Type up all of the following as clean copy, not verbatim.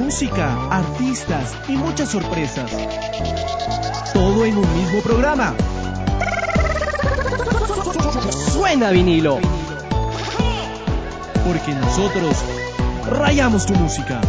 música, artistas y muchas sorpresas. Todo en un mismo programa. Suena vinilo. Porque nosotros rayamos tu música.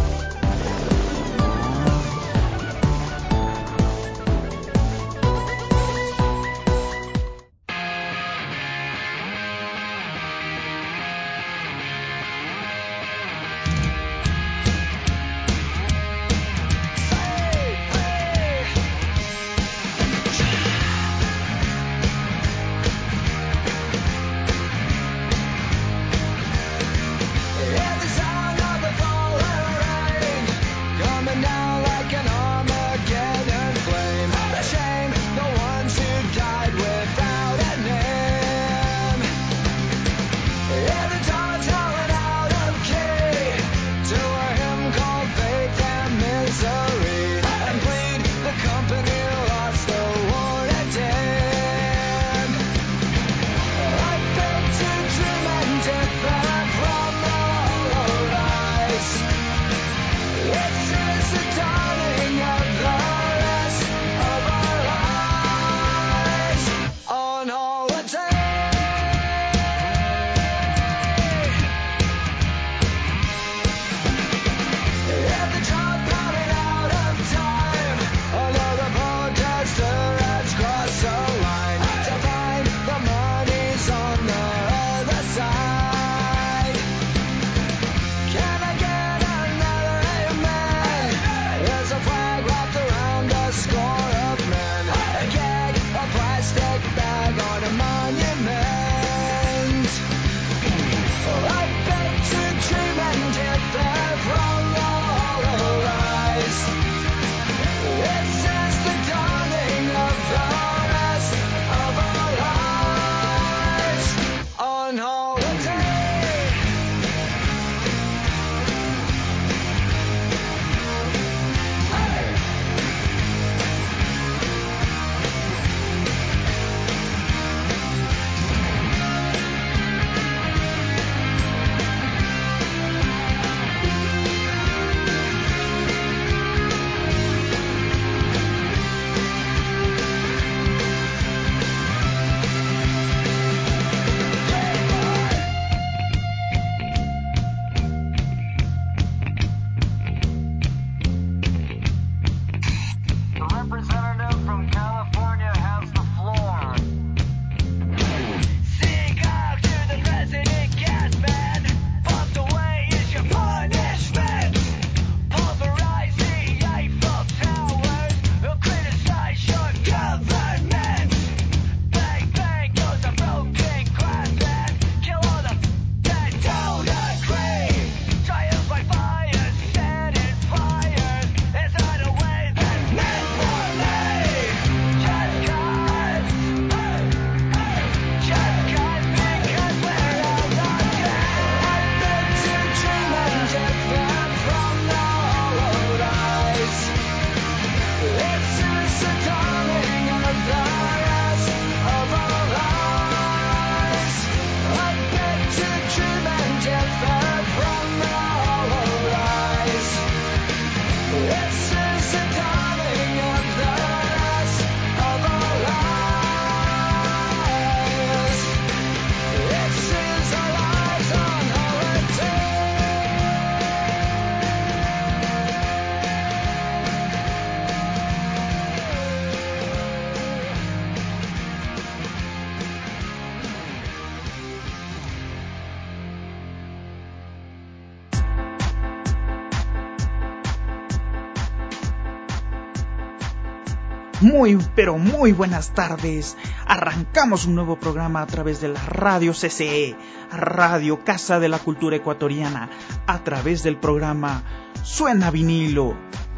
Muy, pero muy buenas tardes. Arrancamos un nuevo programa a través de la Radio CCE, Radio Casa de la Cultura Ecuatoriana, a través del programa Suena Vinilo.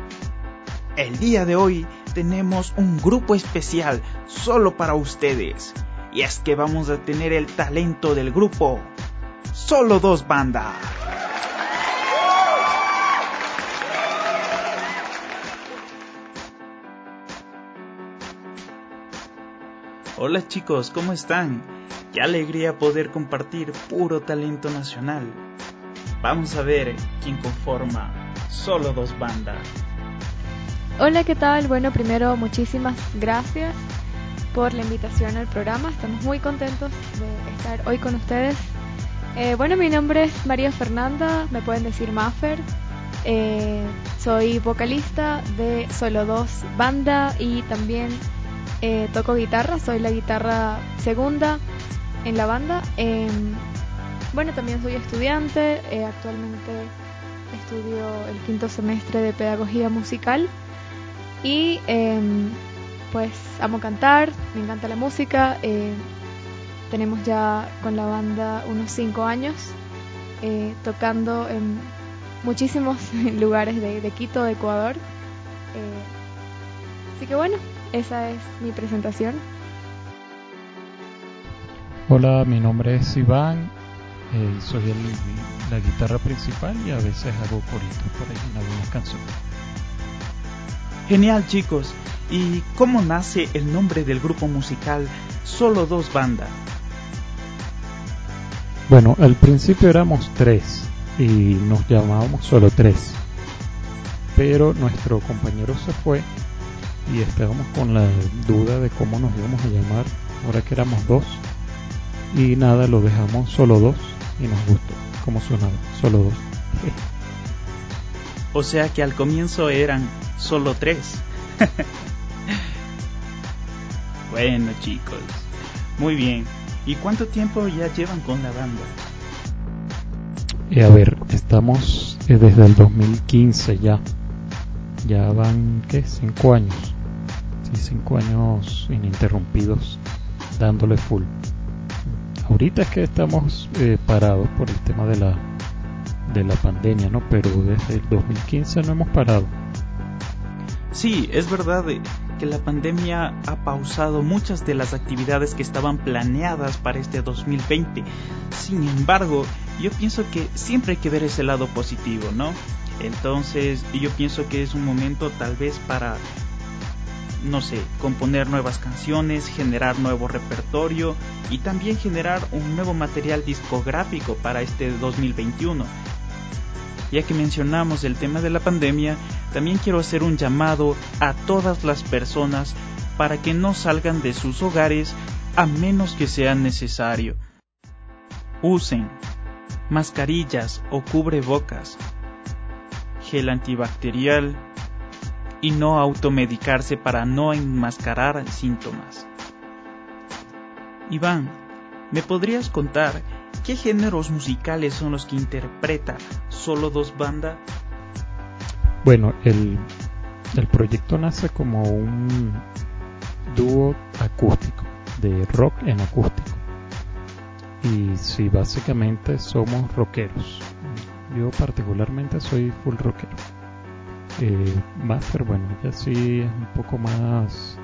El día de hoy tenemos un grupo especial solo para ustedes. Y es que vamos a tener el talento del grupo Solo Dos Banda. Hola chicos, ¿cómo están? Qué alegría poder compartir puro talento nacional. Vamos a ver quién conforma Solo Dos Banda. Hola, ¿qué tal? Bueno, primero muchísimas gracias por la invitación al programa. Estamos muy contentos de estar hoy con ustedes. Bueno, mi nombre es María Fernanda, me pueden decir Maffer. Soy vocalista de Solo Dos Banda y también toco guitarra. Soy la guitarra segunda en la banda. Bueno, también soy estudiante. Actualmente estudio el 5º semestre de pedagogía musical. Y pues amo cantar, me encanta la música. Tenemos ya con la banda unos 5 años tocando en muchísimos lugares de Quito, de Ecuador. Así que bueno, esa es mi presentación. Hola, mi nombre es Iván, soy la guitarra principal y a veces hago coritos por ahí en algunas canciones. Genial, chicos. ¿Y cómo nace el nombre del grupo musical Solo Dos Banda? Bueno, al principio éramos 3 y nos llamábamos Solo 3, pero nuestro compañero se fue y estábamos con la duda de cómo nos íbamos a llamar ahora que éramos 2, y nada, lo dejamos Solo 2 y nos gustó cómo sonaba, Solo 2. O sea que al comienzo eran solo 3. Bueno, chicos, muy bien. ¿Y cuánto tiempo ya llevan con la banda? A ver, estamos desde el 2015 ya. Ya van, ¿qué? 5 años. Sí, 5 años ininterrumpidos dándole full. Ahorita es que estamos parados por el tema de la pandemia, ¿no? Pero desde el 2015 no hemos parado. Sí, es verdad que la pandemia ha pausado muchas de las actividades que estaban planeadas para este 2020. Sin embargo, yo pienso que siempre hay que ver ese lado positivo, ¿no? Entonces, yo pienso que es un momento tal vez para, no sé, componer nuevas canciones, generar nuevo repertorio y también generar un nuevo material discográfico para este 2021. Ya que mencionamos el tema de la pandemia, también quiero hacer un llamado a todas las personas para que no salgan de sus hogares a menos que sea necesario. Usen mascarillas o cubrebocas, gel antibacterial y no automedicarse para no enmascarar síntomas. Iván, ¿me podrías contar qué géneros musicales son los que interpreta Solo Dos Banda? Bueno, el proyecto nace como un dúo acústico, de rock en acústico. Y sí, básicamente somos rockeros. Yo particularmente soy full rockero. Maffer, bueno, ella sí es un poco más,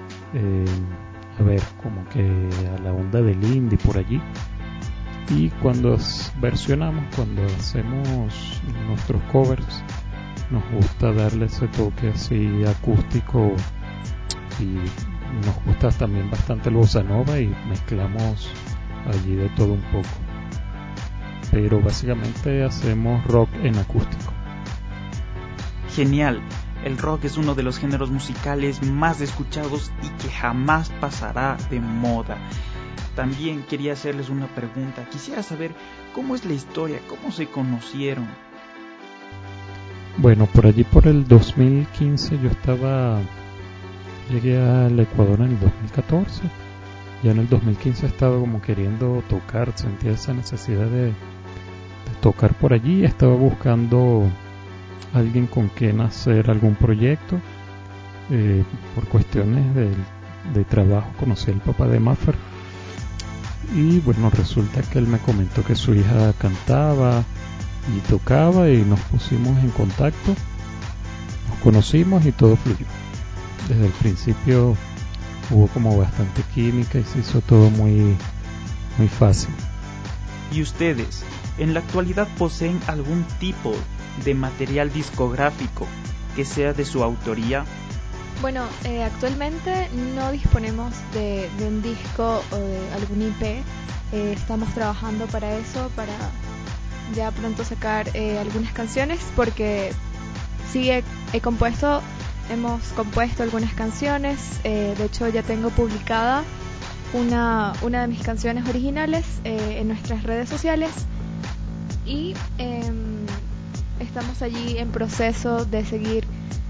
a ver, como que a la onda del indie por allí. Y cuando versionamos, cuando hacemos nuestros covers, nos gusta darle ese toque así acústico, y nos gusta también bastante el bossa nova y mezclamos allí de todo un poco. Pero básicamente hacemos rock en acústico. Genial. El rock es uno de los géneros musicales más escuchados y que jamás pasará de moda. También quería hacerles una pregunta. Quisiera saber cómo es la historia, cómo se conocieron. Bueno, por allí por el 2015 llegué al Ecuador en el 2014. Ya en el 2015 estaba como queriendo tocar, sentía esa necesidad de tocar por allí. Estaba buscando alguien con quien hacer algún proyecto. Por cuestiones de trabajo conocí al papá de Maffer. Y bueno, resulta que él me comentó que su hija cantaba y tocaba y nos pusimos en contacto, nos conocimos y todo fluyó. Desde el principio hubo como bastante química y se hizo todo muy, muy fácil. ¿Y ustedes, en la actualidad, poseen algún tipo de material discográfico que sea de su autoría? Bueno, actualmente no disponemos de un disco o de algún IP. Estamos trabajando para eso, para ya pronto sacar algunas canciones, porque sí hemos compuesto algunas canciones. De hecho, ya tengo publicada una de mis canciones originales en nuestras redes sociales, y estamos allí en proceso de seguir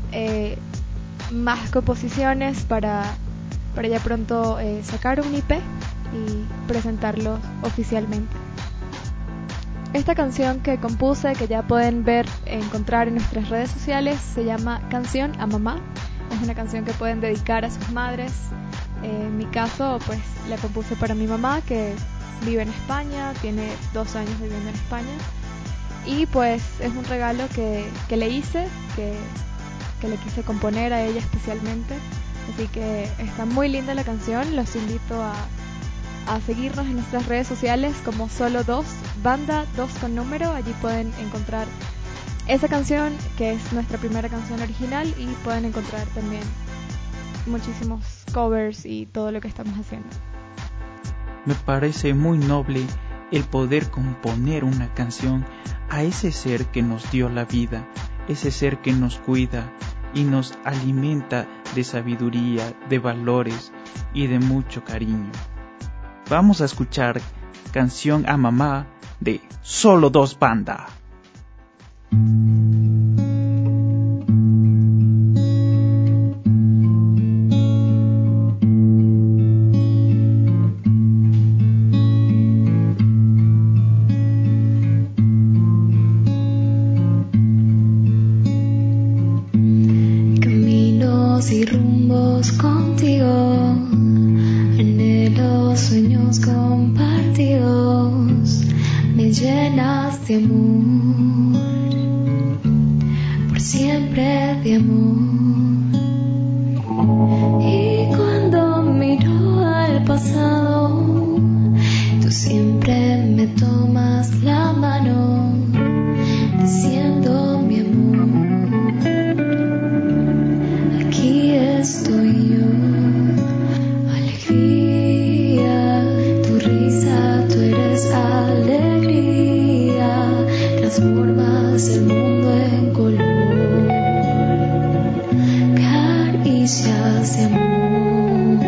más composiciones para ya pronto sacar un EP y presentarlo oficialmente. Esta canción que compuse, que ya pueden encontrar en nuestras redes sociales, se llama Canción a Mamá. Es una canción que pueden dedicar a sus madres. En mi caso, pues la compuse para mi mamá, que vive en España, tiene 2 años viviendo en España, y pues es un regalo que le hice, que le quise componer a ella especialmente. Así que está muy linda la canción. Los invito a seguirnos en nuestras redes sociales como Solo 2 Banda 2 con número. Allí pueden encontrar esa canción, que es nuestra primera canción original, y pueden encontrar también muchísimos covers y todo lo que estamos haciendo. Me parece muy noble el poder componer una canción a ese ser que nos dio la vida, ese ser que nos cuida y nos alimenta de sabiduría, de valores y de mucho cariño. Vamos a escuchar Canción a Mamá de Solo 2 Banda. Caminos y rumbos contigo, anhelos, sueños compartidos, me llenas de amor, por siempre de amor. Y cuando miro al pasado, tú siempre me tomas la mano, diciendo mi amor, aquí estoy yo. Alegría, tu risa, tú eres alegría, transformas el mundo en color, caricias de amor.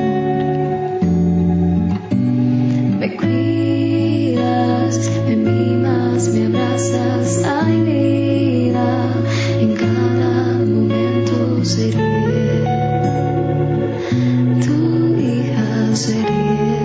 Me cuidas, me mimas, me abrazas, ay vida, en cada momento seré tu hija, seré.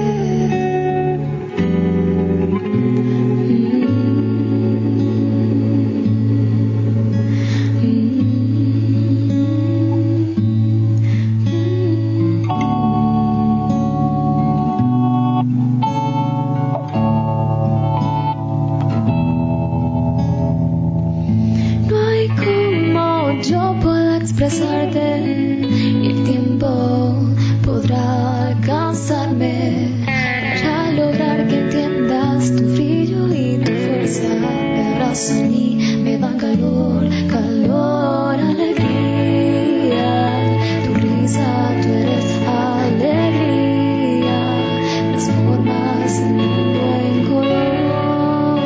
No hay como yo pueda expresarte, y el tiempo podrá alcanzarme para lograr que entiendas tu brillo y tu fuerza. Me abrazan y me dan calor, calor, alegría. Tu risa, tú eres alegría, transformas el mundo en color,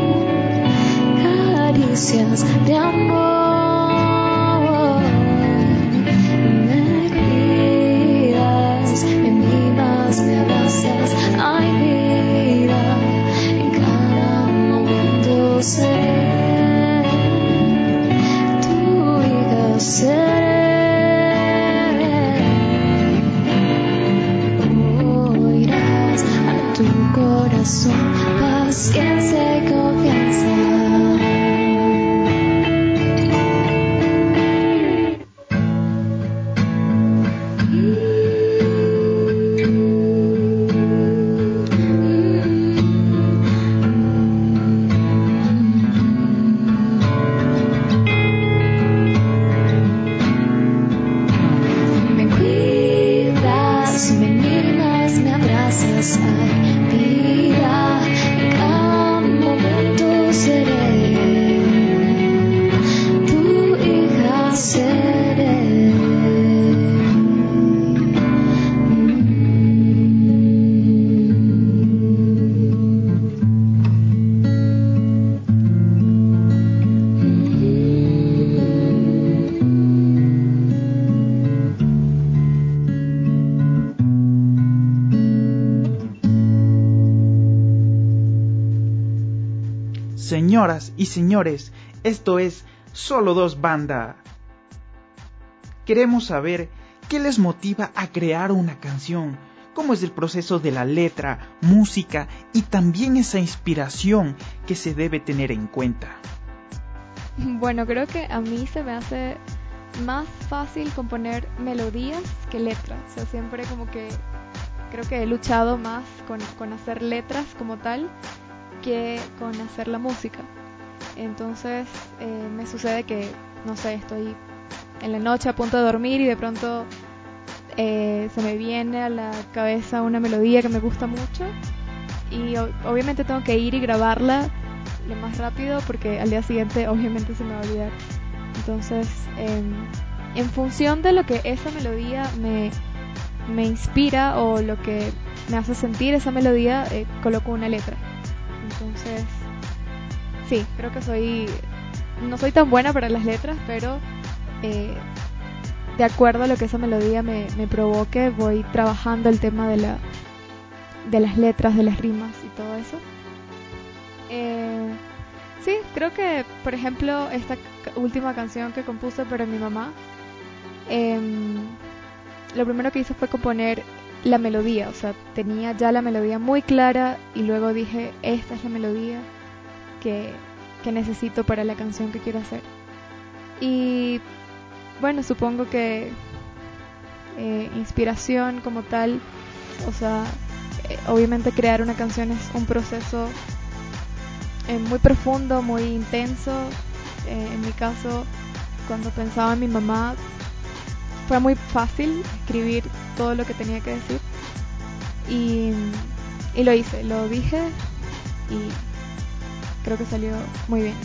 caricias de amor. Me cuidas, me mimas, me abrazas, ay vida, en cada momento seré tu hija, seré. Oirás a tu corazón paciencia y confianza. Me cuidas, me mimas, me abrazas, ay vida, Señoras y señores, esto es Solo Dos Banda. Queremos saber qué les motiva a crear una canción, cómo es el proceso de la letra, música y también esa inspiración que se debe tener en cuenta. Bueno, creo que a mí se me hace más fácil componer melodías que letras. O sea, siempre como que creo que he luchado más con hacer letras como tal que con hacer la música. Entonces me sucede que, no sé, estoy en la noche a punto de dormir y de pronto se me viene a la cabeza una melodía que me gusta mucho y obviamente tengo que ir y grabarla lo más rápido porque al día siguiente obviamente se me va a olvidar. Entonces, en función de lo que esa melodía me inspira o lo que me hace sentir esa melodía, coloco una letra. Entonces, sí, creo que no soy tan buena para las letras, pero de acuerdo a lo que esa melodía me provoque, voy trabajando el tema de las letras, de las rimas y todo eso. Sí, creo que, por ejemplo, esta última canción que compuse para mi mamá, lo primero que hice fue componer la melodía, o sea, tenía ya la melodía muy clara y luego dije, esta es la melodía que necesito para la canción que quiero hacer. Y bueno, supongo que inspiración como tal, o sea, obviamente crear una canción es un proceso muy profundo, muy intenso. En mi caso, cuando pensaba en mi mamá, fue muy fácil escribir todo lo que tenía que decir y lo hice, lo dije y creo que salió muy bien.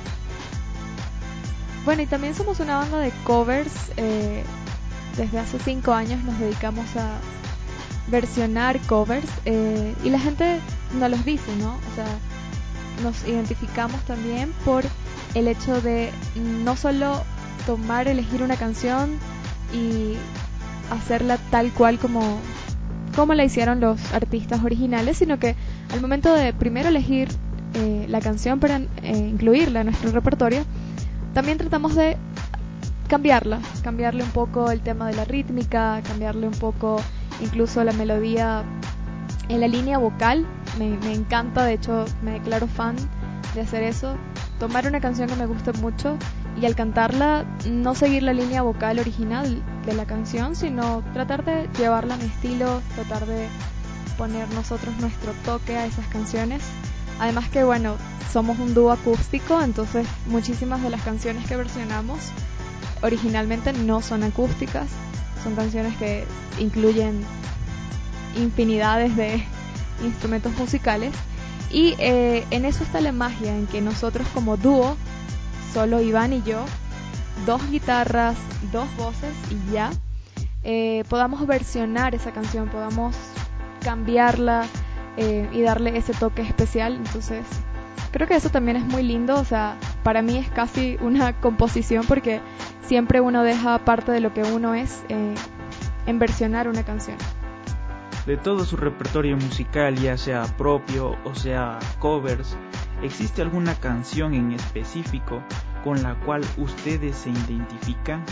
Bueno, y también somos una banda de covers. Desde hace 5 años nos dedicamos a versionar covers y la gente nos los dice, ¿no? O sea, nos identificamos también por el hecho de no solo elegir una canción y hacerla tal cual como la hicieron los artistas originales, sino que al momento de primero elegir la canción para incluirla en nuestro repertorio, también tratamos de cambiarle un poco el tema de la rítmica, cambiarle un poco incluso la melodía en la línea vocal. Me encanta, de hecho me declaro fan de hacer eso, tomar una canción que me guste mucho y al cantarla no seguir la línea vocal original de la canción, sino tratar de llevarla a mi estilo, tratar de poner nosotros nuestro toque a esas canciones. Además que bueno, somos un dúo acústico, entonces muchísimas de las canciones que versionamos originalmente no son acústicas, son canciones que incluyen infinidades de instrumentos musicales y en eso está la magia, en que nosotros como dúo, solo Iván y yo, 2 guitarras, 2 voces y ya, podamos versionar esa canción, podamos cambiarla y darle ese toque especial. Entonces creo que eso también es muy lindo, o sea, para mí es casi una composición porque siempre uno deja parte de lo que uno es en versionar una canción. De todo su repertorio musical, ya sea propio o sea covers, ¿existe alguna canción en específico con la cual ustedes se identifican?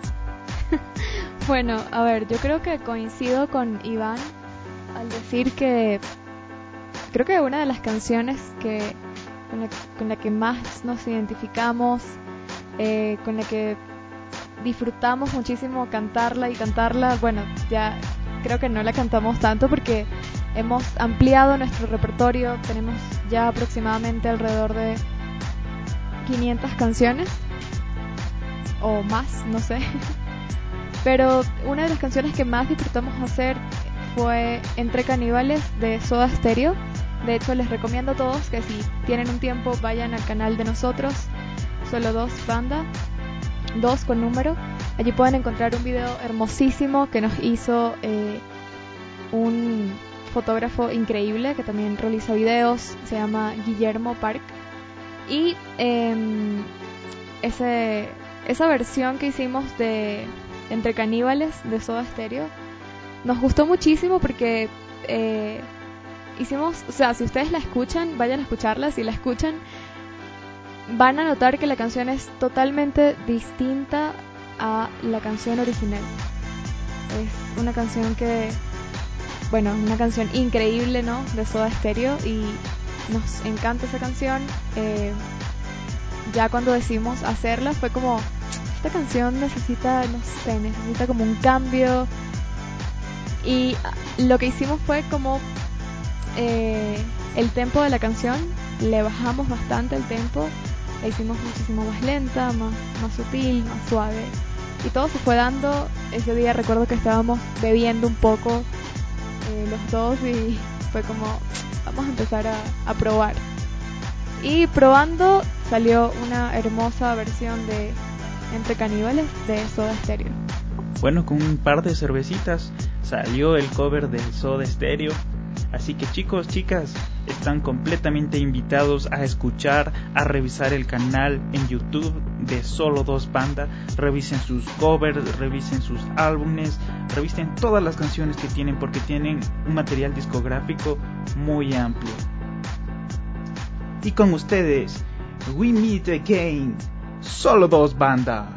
Bueno, a ver, yo creo que coincido con Iván al decir que creo que una de las canciones con la que más nos identificamos, con la que disfrutamos muchísimo cantarla, bueno, ya creo que no la cantamos tanto porque hemos ampliado nuestro repertorio, tenemos ya aproximadamente alrededor de 500 canciones o más, no sé. Pero una de las canciones que más disfrutamos hacer fue Entre Caníbales de Soda Stereo. De hecho, les recomiendo a todos que si tienen un tiempo vayan al canal de nosotros, Solo Dos Banda, 2 con número. Allí pueden encontrar un video hermosísimo que nos hizo un fotógrafo increíble que también realiza videos, se llama Guillermo Park. Y esa versión que hicimos de Entre Caníbales de Soda Stereo nos gustó muchísimo porque hicimos, o sea, si ustedes la escuchan, vayan a escucharla. Si la escuchan, van a notar que la canción es totalmente distinta a la canción original. Es una canción una canción increíble, ¿no? De Soda Stereo, y nos encanta esa canción. Ya cuando decidimos hacerla fue como, esta canción necesita como un cambio, y lo que hicimos fue como el tempo de la canción, le bajamos bastante el tempo, la hicimos muchísimo más lenta, más sutil, más suave, y todo se fue dando. Ese día recuerdo que estábamos bebiendo un poco los dos, y fue como, vamos a empezar a probar. Y probando salió una hermosa versión de Entre Caníbales de Soda Stereo. Bueno, con un par de cervecitas salió el cover de Soda Stereo. Así que chicos, chicas, están completamente invitados a escuchar, a revisar el canal en YouTube de Solo Dos Banda. Revisen sus covers, revisen sus álbumes, revisen todas las canciones que tienen, porque tienen un material discográfico muy amplio. Y con ustedes, We Meet Again, Solo Dos Banda.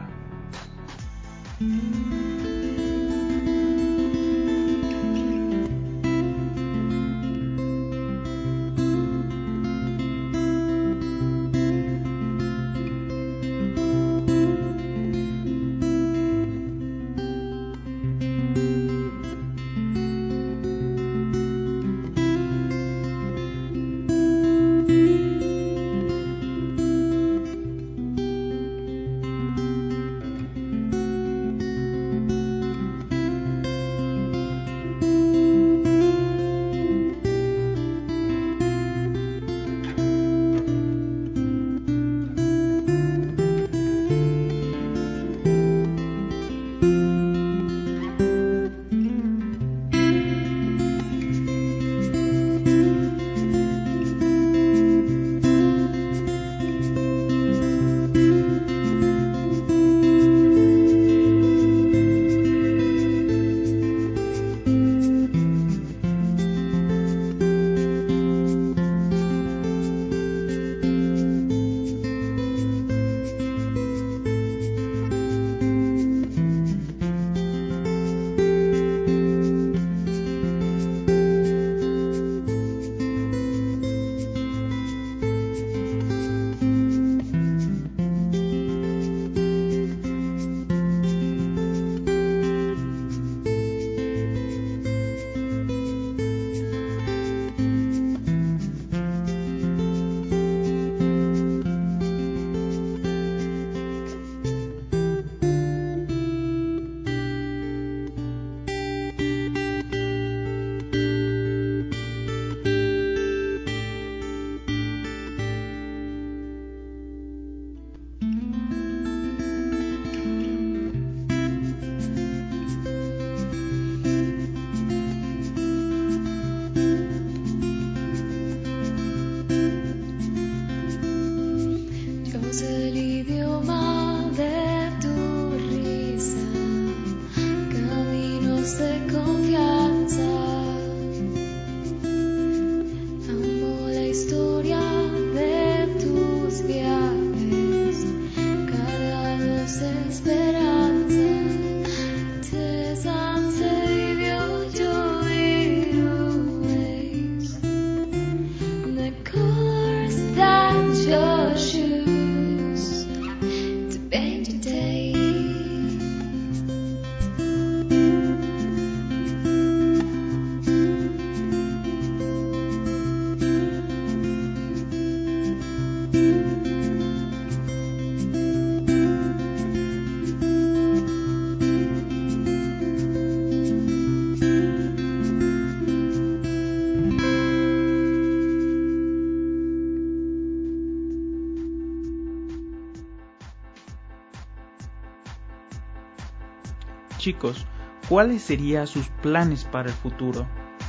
Chicos, ¿cuáles serían sus planes para el futuro?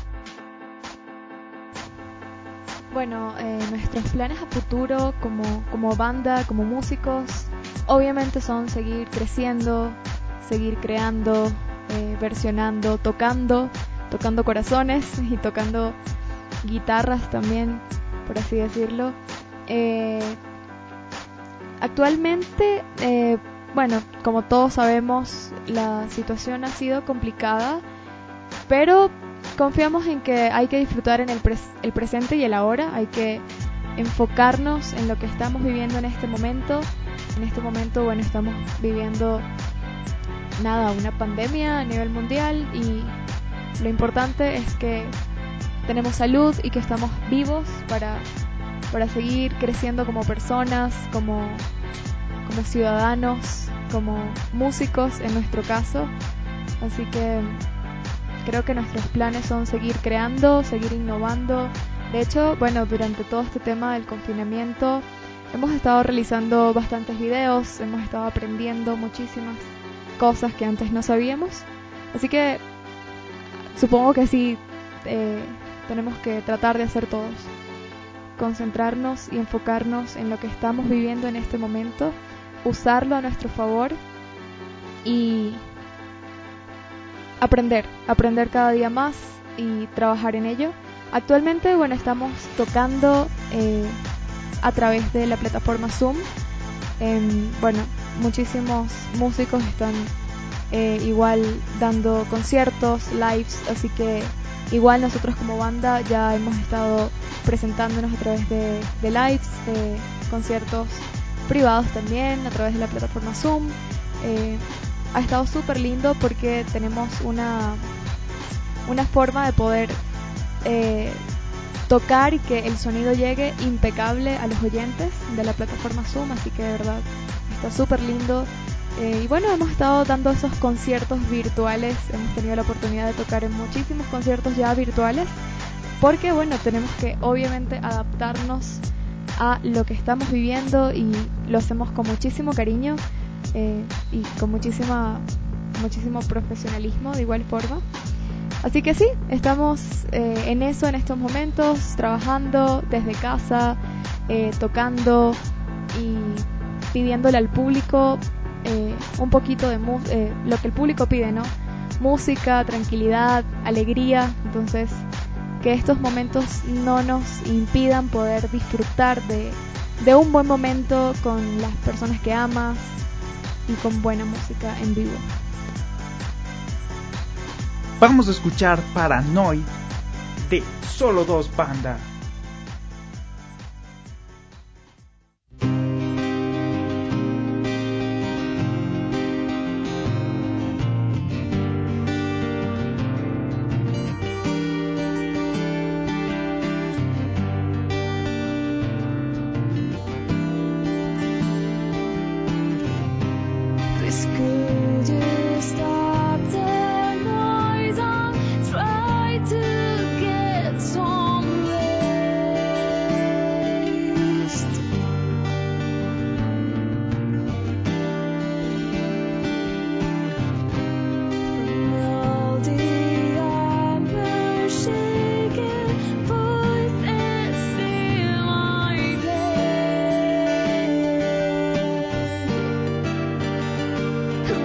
Bueno, nuestros planes a futuro como banda, como músicos, obviamente son seguir creciendo, seguir creando, versionando, tocando corazones y tocando guitarras también, por así decirlo. Actualmente, bueno, como todos sabemos, la situación ha sido complicada, pero confiamos en que hay que disfrutar en el presente y el ahora. Hay que enfocarnos en lo que estamos viviendo en este momento. En este momento, bueno, estamos viviendo una pandemia a nivel mundial, y lo importante es que tenemos salud y que estamos vivos para seguir creciendo como personas, como ciudadanos, como músicos en nuestro caso. Así que creo que nuestros planes son seguir creando, seguir innovando. De hecho, bueno, durante todo este tema del confinamiento hemos estado realizando bastantes videos, hemos estado aprendiendo muchísimas cosas que antes no sabíamos. Así que supongo que sí, tenemos que tratar de hacer todos. Concentrarnos y enfocarnos en lo que estamos viviendo en este momento, usarlo a nuestro favor y aprender cada día más y trabajar en ello. Actualmente, bueno, estamos tocando a través de la plataforma Zoom. Bueno, muchísimos músicos están igual dando conciertos, lives, así que igual nosotros como banda ya hemos estado presentándonos a través de lives, de conciertos privados también a través de la plataforma Zoom. Ha estado súper lindo porque tenemos una forma de poder tocar y que el sonido llegue impecable a los oyentes de la plataforma Zoom, así que de verdad está súper lindo. Y bueno, hemos estado dando esos conciertos virtuales, hemos tenido la oportunidad de tocar en muchísimos conciertos ya virtuales, porque bueno, tenemos que obviamente adaptarnos a lo que estamos viviendo y lo hacemos con muchísimo cariño y con muchísimo profesionalismo de igual forma. Así que sí, estamos en eso en estos momentos, trabajando desde casa, tocando y pidiéndole al público un poquito de lo que el público pide, ¿no? Música, tranquilidad, alegría. Entonces, que estos momentos no nos impidan poder disfrutar de un buen momento con las personas que amas y con buena música en vivo. Vamos a escuchar Paranoid de Solo Dos Banda. Who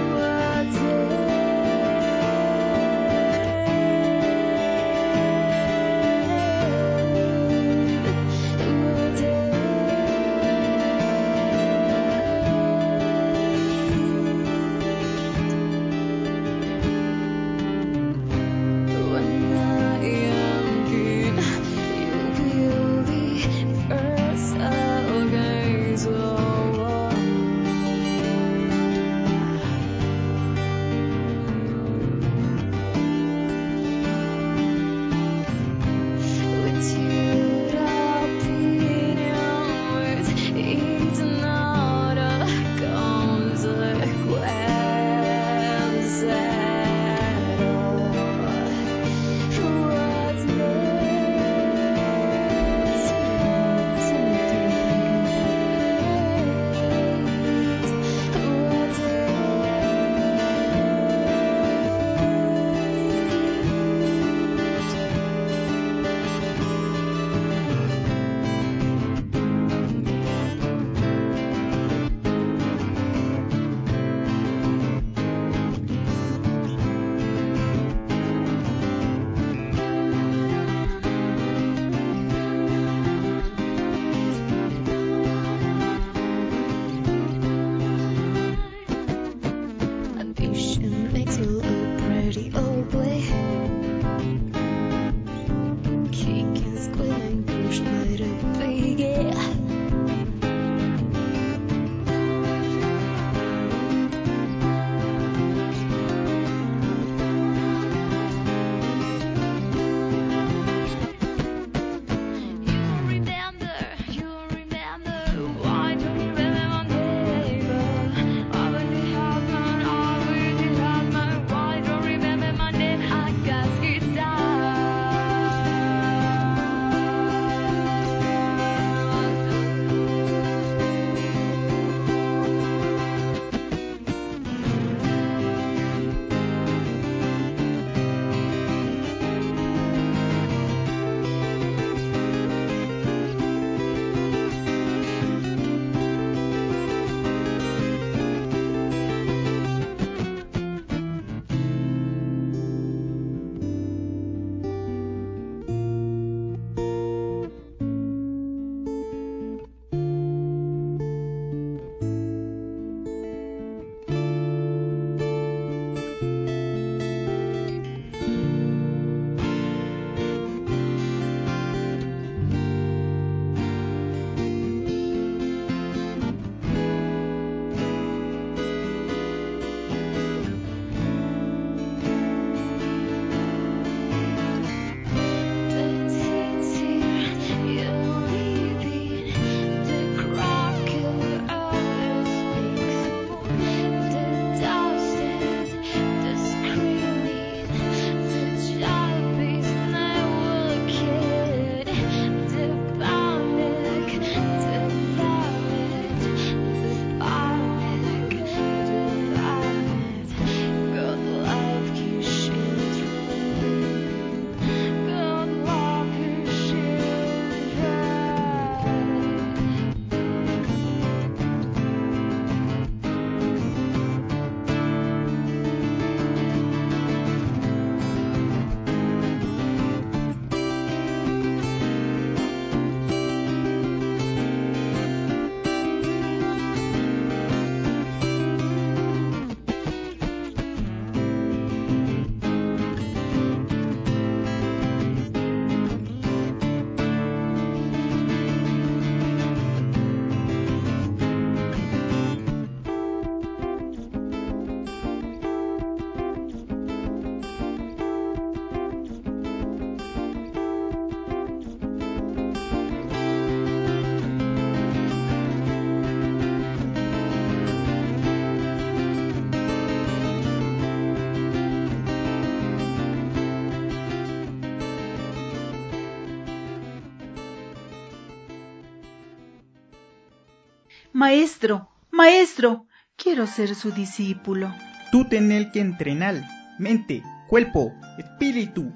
Maestro, maestro, quiero ser su discípulo. Tú tenés que entrenar mente, cuerpo, espíritu.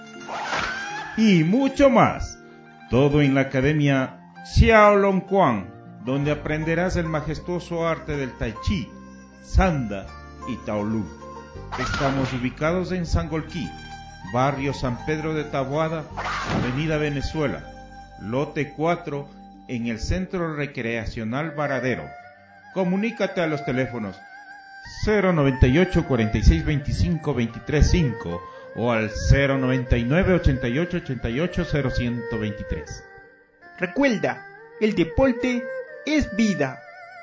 Y mucho más. Todo en la Academia Xiaolong Quan, donde aprenderás el majestuoso arte del Tai Chi, Sanda y Taolu. Estamos ubicados en Sangolquí, barrio San Pedro de Taboada, Avenida Venezuela, lote 4, en el Centro Recreacional Varadero. Comunícate a los teléfonos 098 46 25 23 5 o al 099 88 88 0123. Recuerda, el deporte es vida.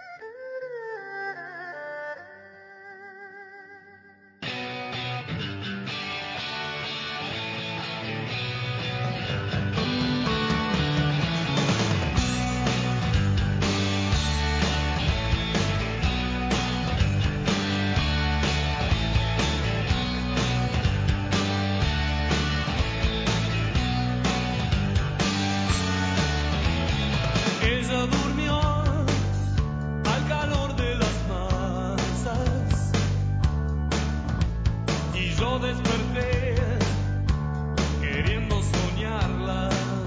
Ella durmió al calor de las masas y yo desperté queriendo soñarla.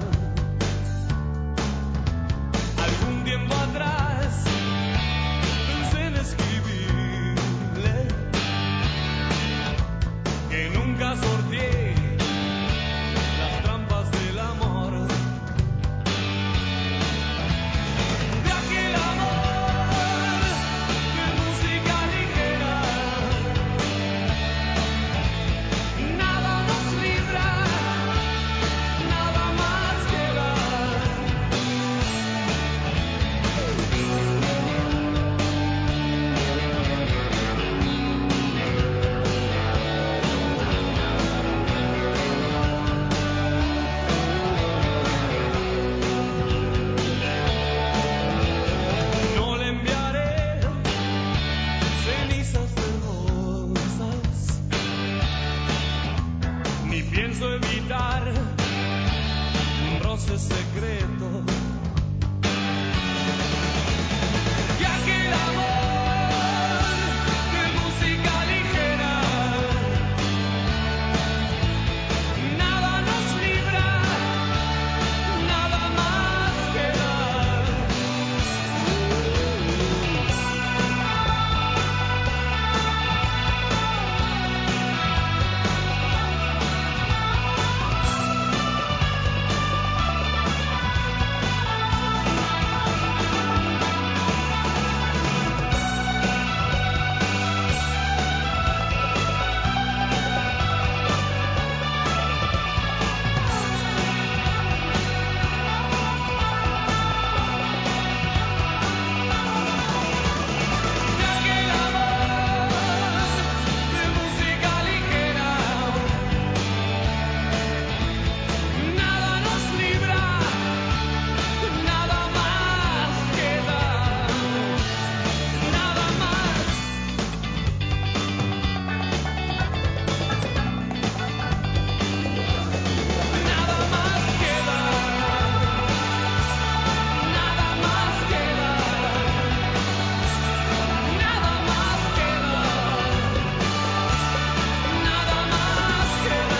Algún tiempo atrás pensé en escribirle que nunca sorteé las trampas del amor. No le enviaré cenizas de rosas, ni pienso evitar un roce secreto. Y aquel amor de música ligera, nada nos libra, nada más queda. Nada nos libra, nada más queda, nada más. Nada más queda, nada más queda, nada más queda, nada más queda.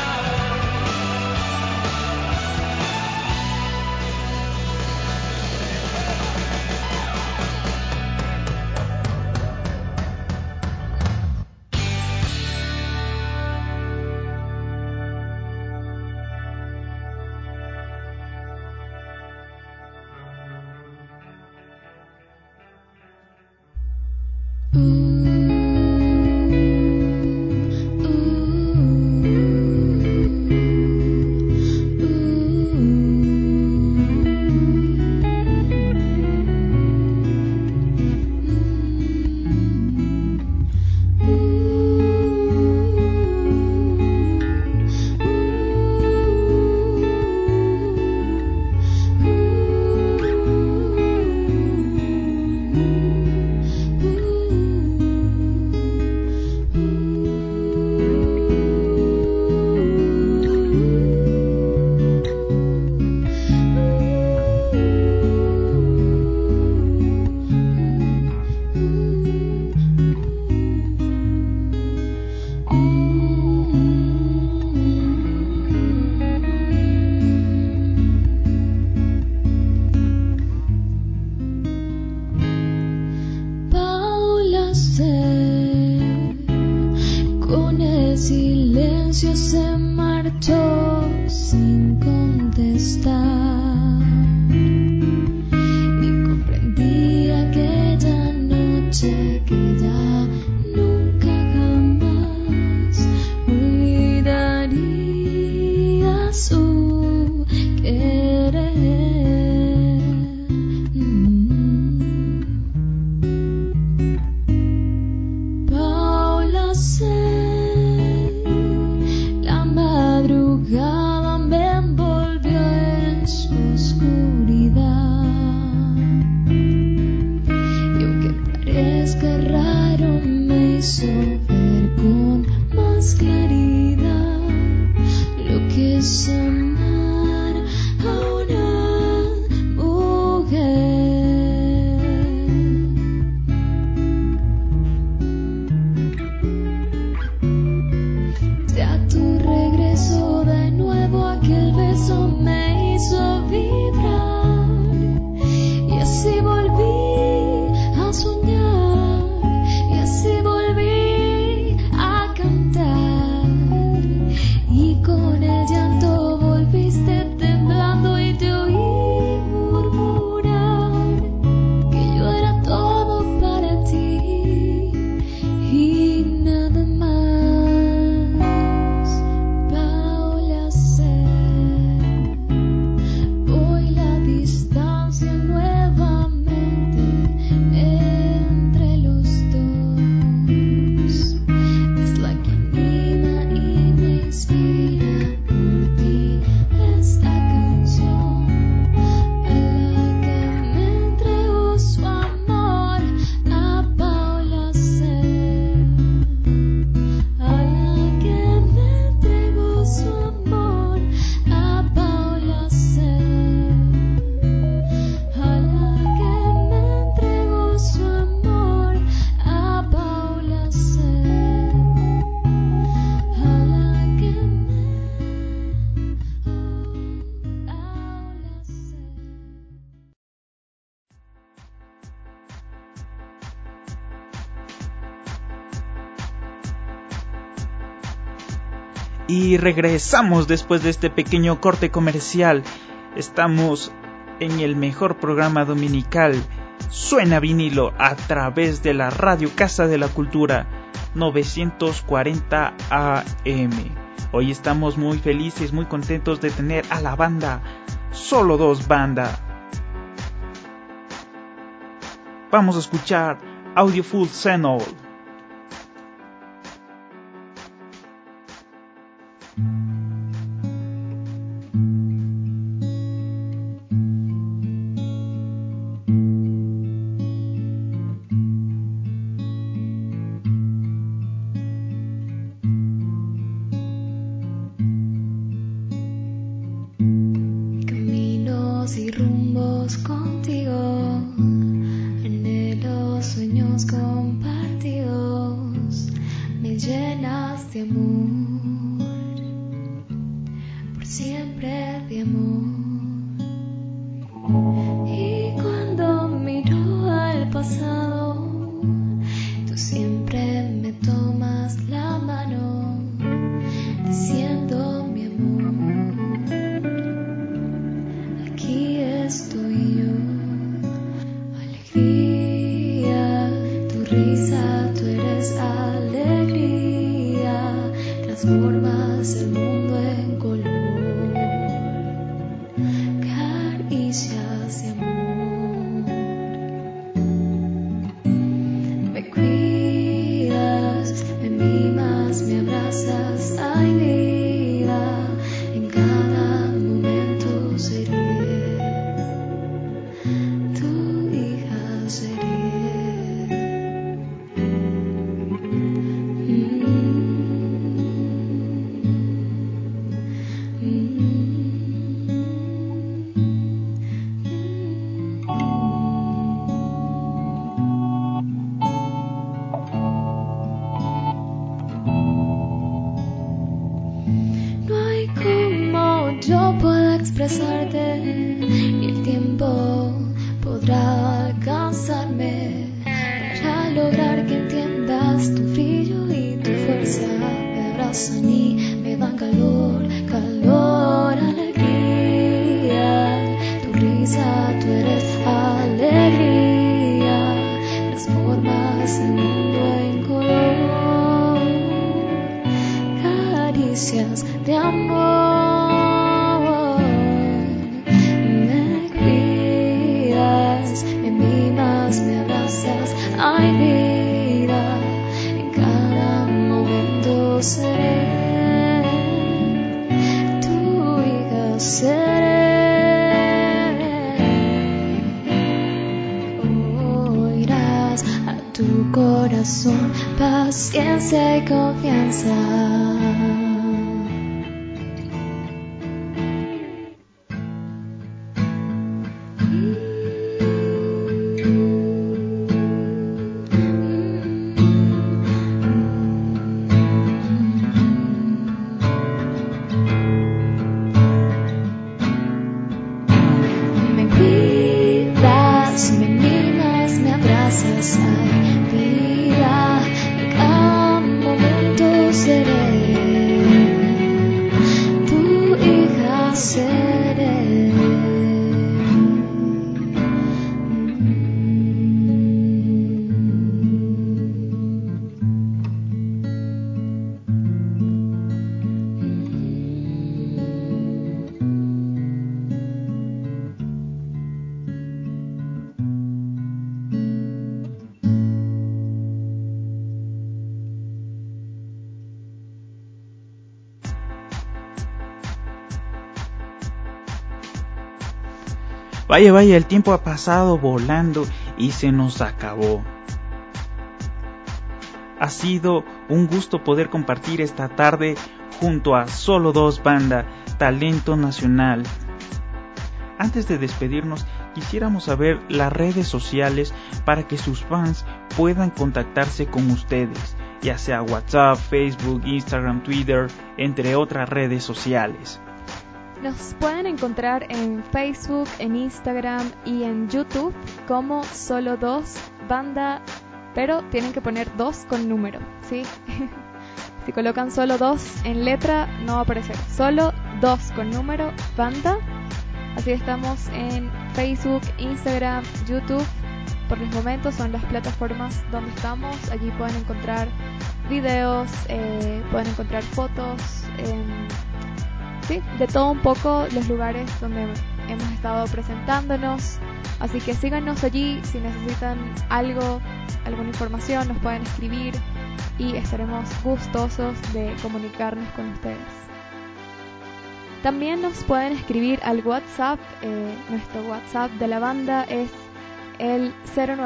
sé, con el silencio se marchó sin contestar. Y comprendí aquella noche que ya nunca jamás olvidaría su querer. Paula sé, la madrugada me envolvió en su oscuridad, y aunque parezca raro me hizo ver con más claridad lo que es amar a una mujer. Ya tu regreso de nuevo, aquel beso me hizo vibrar, y así volví a soñar, y así volví a cantar, y con el llanto volviste temblando y te oí murmurar que yo era todo para ti y nada más. Paula sé, hoy la distancia nuevamente entre los dos es la que anima y me inspira por ti esta canción, a la que me entregó su amor. A Paula sé, a la que me entregó su amor. A Paula sé, a la que me entregó su amor. A Paula sé, a la que me Paula sé. Y regresamos después de este pequeño corte comercial. Estamos en el mejor programa dominical, Suena Vinilo, a través de la Radio Casa de la Cultura 940 AM. Hoy estamos muy felices, muy contentos de tener a la banda Solo Dos Banda. Vamos a escuchar Audiophile Senol. Caminos y rumbos contigo, anhelos, sueños compartidos, me llenas de amor, por siempre de amor. Y cuando miro al pasado, tú siempre me tomas la mano, diciendo mi amor. Aquí estoy yo, alegría, tu risa, tú eres alegría, transformas el mundo en color, caricias de amor. Me cuidas, me mimas, me abrazas, ay vida, en cada momento seré tu hija, seré. No hay como yo pueda expresarte, ni el tiempo podrá alcanzarme para lograr que miras, tu brillo y tu fuerza me abrazan y me dan calor, calor, alegría. Tu risa, tú eres alegría, transformas el mundo en color, caricias de amor. Me cuidas, me mimas, me abrazas, ay vida, en cada momento seré tu hija, seré. Oirás a tu corazón paciencia y confianza. Me cuidas, me mimas, me abrazas, ay vida, en cada momento seré tu hija, seré. Vaya, el tiempo ha pasado volando y se nos acabó. Ha sido un gusto poder compartir esta tarde junto a Solo Dos Banda, talento nacional. Antes de despedirnos, quisiéramos saber las redes sociales para que sus fans puedan contactarse con ustedes, ya sea WhatsApp, Facebook, Instagram, Twitter, entre otras redes sociales. Nos pueden encontrar en Facebook, en Instagram y en YouTube como Solo Dos Banda, pero tienen que poner 2 con número, ¿sí? Si colocan Solo 2 en letra no va a aparecer, Solo 2 con número Banda. Así estamos en Facebook, Instagram, YouTube. Por los momentos son las plataformas donde estamos. Allí pueden encontrar videos, pueden encontrar fotos, sí, de todo un poco, los lugares donde hemos estado presentándonos. Así que síganos allí. Si necesitan algo, alguna información, nos pueden escribir y estaremos gustosos de comunicarnos con ustedes. También nos pueden escribir al WhatsApp. Nuestro WhatsApp de la banda es el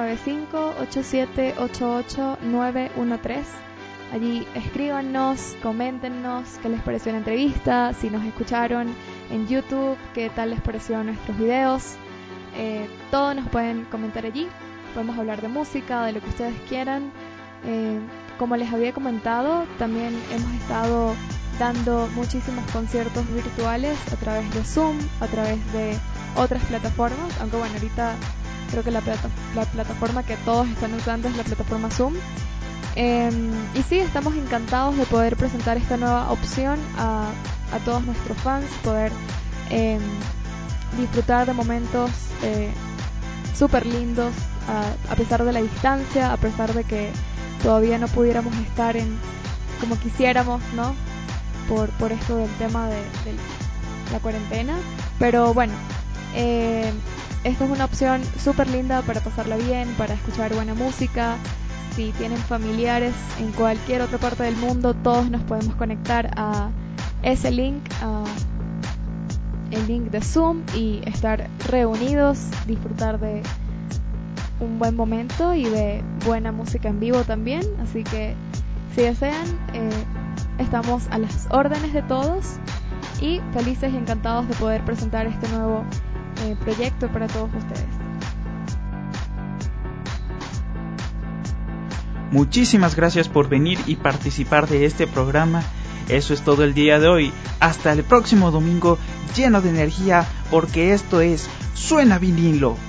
095-8788-913. Allí escríbanos, coméntenos qué les pareció la entrevista, si nos escucharon en YouTube, qué tal les pareció nuestros videos. Todo nos pueden comentar allí. Podemos hablar de música, de lo que ustedes quieran. Como les había comentado, también hemos estado dando muchísimos conciertos virtuales a través de Zoom, a través de otras plataformas, aunque bueno, ahorita creo que la plataforma que todos están usando es la plataforma Zoom. Y sí, estamos encantados de poder presentar esta nueva opción a todos nuestros fans, poder disfrutar de momentos súper lindos a pesar de la distancia, a pesar de que todavía no pudiéramos estar como quisiéramos, ¿no? Por esto del tema de la cuarentena. Pero bueno, esta es una opción súper linda para pasarla bien, para escuchar buena música. Si tienen familiares en cualquier otra parte del mundo, todos nos podemos conectar a ese link, el link de Zoom, y estar reunidos, disfrutar de un buen momento y de buena música en vivo también. Así que si desean, estamos a las órdenes de todos y felices y encantados de poder presentar este nuevo proyecto para todos ustedes. Muchísimas gracias por venir y participar de este programa. Eso es todo el día de hoy. Hasta el próximo domingo, lleno de energía, porque esto es Suena Vinilo.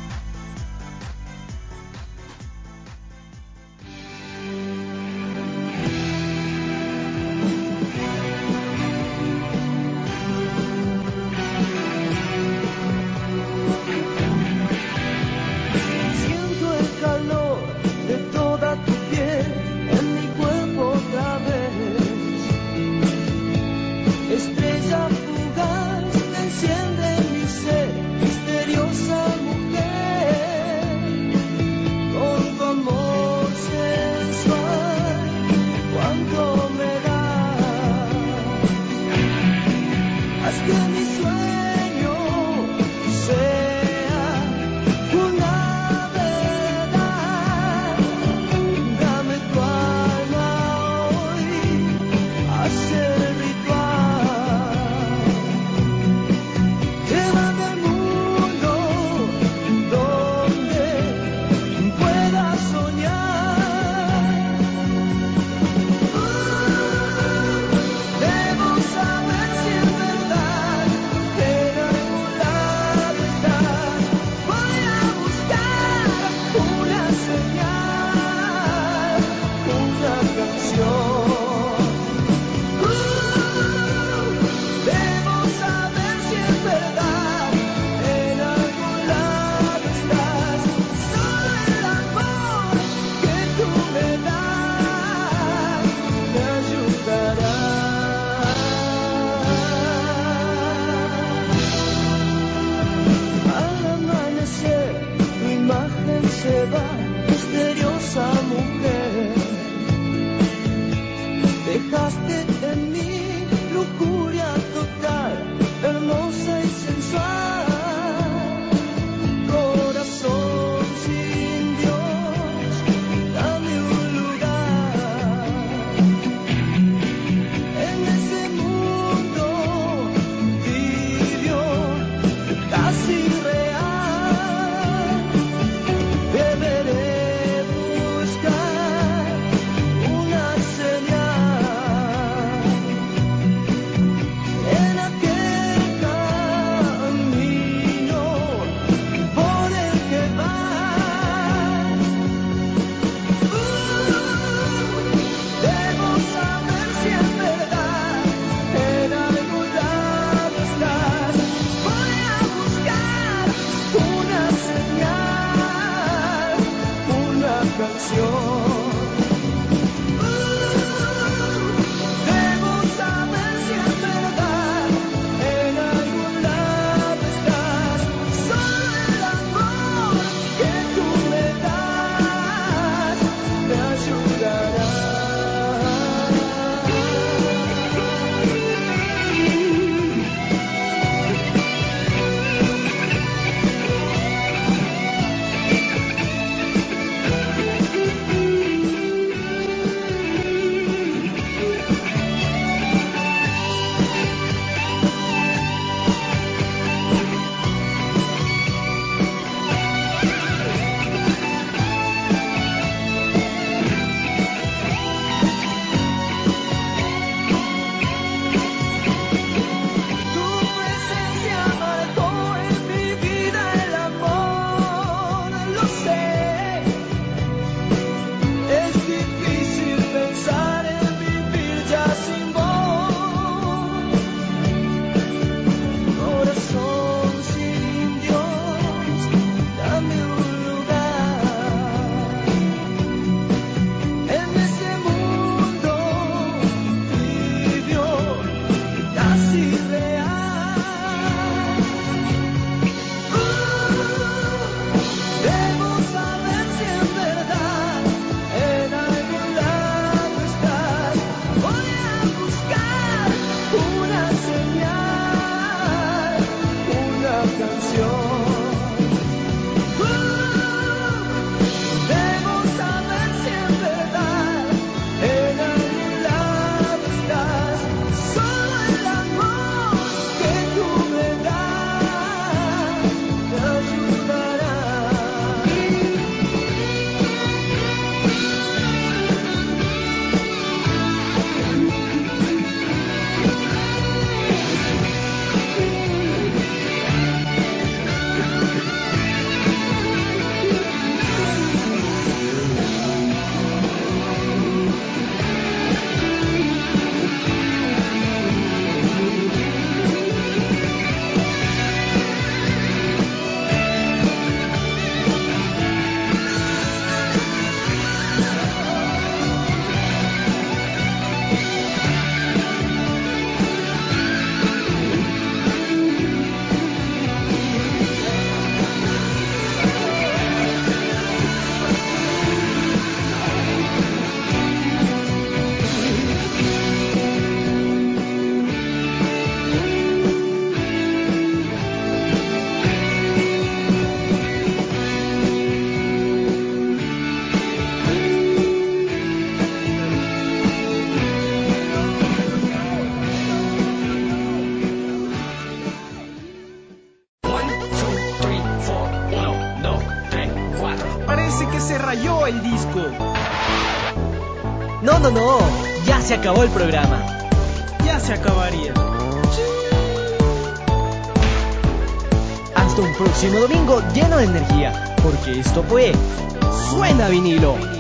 No, ya se acabó el programa. Ya se acabaría. Hasta un próximo domingo lleno de energía, porque esto fue Suena Vinilo.